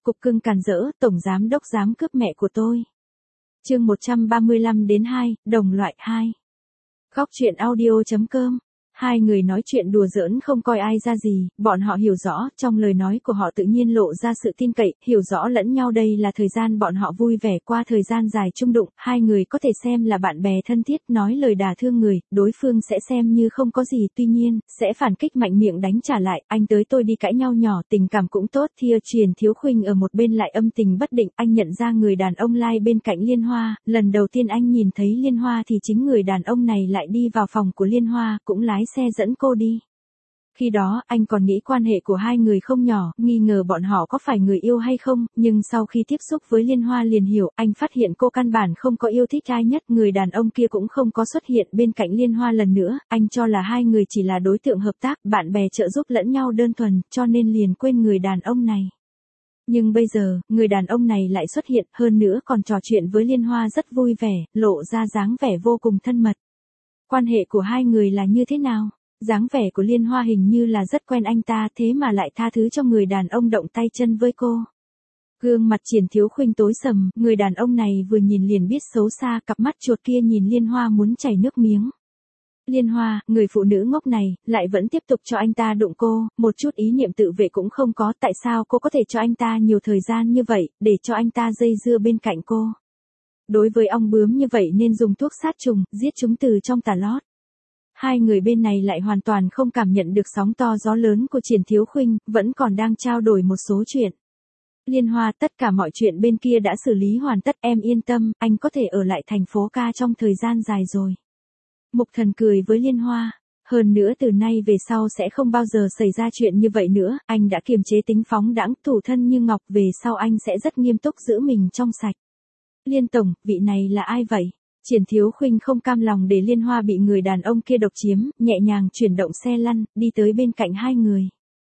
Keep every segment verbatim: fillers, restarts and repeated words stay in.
cục cưng càn rỡ, tổng giám đốc dám cướp mẹ của tôi. Chương một trăm ba mươi lăm đến hai, đồng loại hai. Góc truyện audio chấm com. Hai người nói chuyện đùa giỡn không coi ai ra gì, bọn họ hiểu rõ, trong lời nói của họ tự nhiên lộ ra sự tin cậy, hiểu rõ lẫn nhau đây là thời gian bọn họ vui vẻ qua thời gian dài chung đụng, hai người có thể xem là bạn bè thân thiết, nói lời đả thương người, đối phương sẽ xem như không có gì, tuy nhiên, sẽ phản kích mạnh miệng đánh trả lại, anh tới tôi đi cãi nhau nhỏ, tình cảm cũng tốt, thia truyền Thiếu Khuynh ở một bên lại âm tình bất định, anh nhận ra người đàn ông lai bên cạnh Liên Hoa, lần đầu tiên anh nhìn thấy Liên Hoa thì chính người đàn ông này lại đi vào phòng của Liên Hoa, cũng lái xe dẫn cô đi. Khi đó, anh còn nghĩ quan hệ của hai người không nhỏ, nghi ngờ bọn họ có phải người yêu hay không, nhưng sau khi tiếp xúc với Liên Hoa liền hiểu, anh phát hiện cô căn bản không có yêu thích ai nhất, người đàn ông kia cũng không có xuất hiện bên cạnh Liên Hoa lần nữa, anh cho là hai người chỉ là đối tượng hợp tác, bạn bè trợ giúp lẫn nhau đơn thuần, cho nên liền quên người đàn ông này. Nhưng bây giờ, người đàn ông này lại xuất hiện, hơn nữa còn trò chuyện với Liên Hoa rất vui vẻ, lộ ra dáng vẻ vô cùng thân mật. Quan hệ của hai người là như thế nào? Dáng vẻ của Liên Hoa hình như là rất quen anh ta, thế mà lại tha thứ cho người đàn ông động tay chân với cô. Gương mặt Triển Thiếu Khuynh tối sầm, người đàn ông này vừa nhìn liền biết xấu xa, cặp mắt chuột kia nhìn Liên Hoa muốn chảy nước miếng. Liên Hoa, người phụ nữ ngốc này, lại vẫn tiếp tục cho anh ta đụng cô, một chút ý niệm tự vệ cũng không có, tại sao cô có thể cho anh ta nhiều thời gian như vậy, để cho anh ta dây dưa bên cạnh cô. Đối với ong bướm như vậy nên dùng thuốc sát trùng, giết chúng từ trong tà lót. Hai người bên này lại hoàn toàn không cảm nhận được sóng to gió lớn của Triển Thiếu Khuynh, vẫn còn đang trao đổi một số chuyện. Liên Hoa, tất cả mọi chuyện bên kia đã xử lý hoàn tất, em yên tâm, anh có thể ở lại thành phố ca trong thời gian dài rồi. Mục Thần cười với Liên Hoa. Hơn nữa từ nay về sau sẽ không bao giờ xảy ra chuyện như vậy nữa, anh đã kiềm chế tính phóng đãng, thủ thân như ngọc, về sau anh sẽ rất nghiêm túc giữ mình trong sạch. Liên tổng, vị này là ai vậy? Triển Thiếu Khuynh không cam lòng để Liên Hoa bị người đàn ông kia độc chiếm, nhẹ nhàng chuyển động xe lăn, đi tới bên cạnh hai người.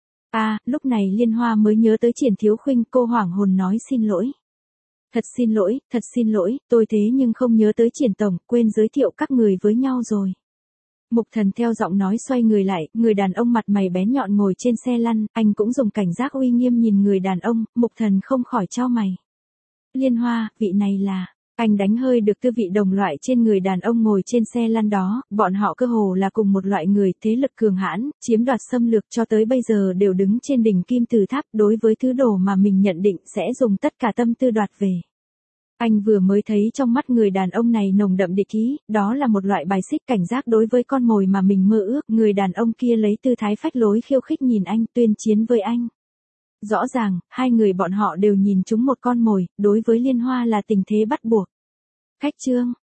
À, lúc này Liên Hoa mới nhớ tới Triển Thiếu Khuynh, cô hoảng hồn nói xin lỗi. Thật xin lỗi, thật xin lỗi, tôi thế nhưng không nhớ tới Triển tổng, quên giới thiệu các người với nhau rồi. Mục Thần theo giọng nói xoay người lại, người đàn ông mặt mày bén nhọn ngồi trên xe lăn, anh cũng dùng cảnh giác uy nghiêm nhìn người đàn ông, Mục Thần không khỏi chau mày. Liên Hoa, vị này là, anh đánh hơi được tư vị đồng loại trên người đàn ông ngồi trên xe lăn đó, bọn họ cơ hồ là cùng một loại người, thế lực cường hãn, chiếm đoạt xâm lược cho tới bây giờ đều đứng trên đỉnh kim tự tháp, đối với thứ đồ mà mình nhận định sẽ dùng tất cả tâm tư đoạt về. Anh vừa mới thấy trong mắt người đàn ông này nồng đậm địch ý, đó là một loại bài xích cảnh giác đối với con mồi mà mình mơ ước, người đàn ông kia lấy tư thái phách lối khiêu khích nhìn anh, tuyên chiến với anh. Rõ ràng, hai người bọn họ đều nhìn chúng một con mồi, đối với Liên Hoa là tình thế bắt buộc. Khách trương,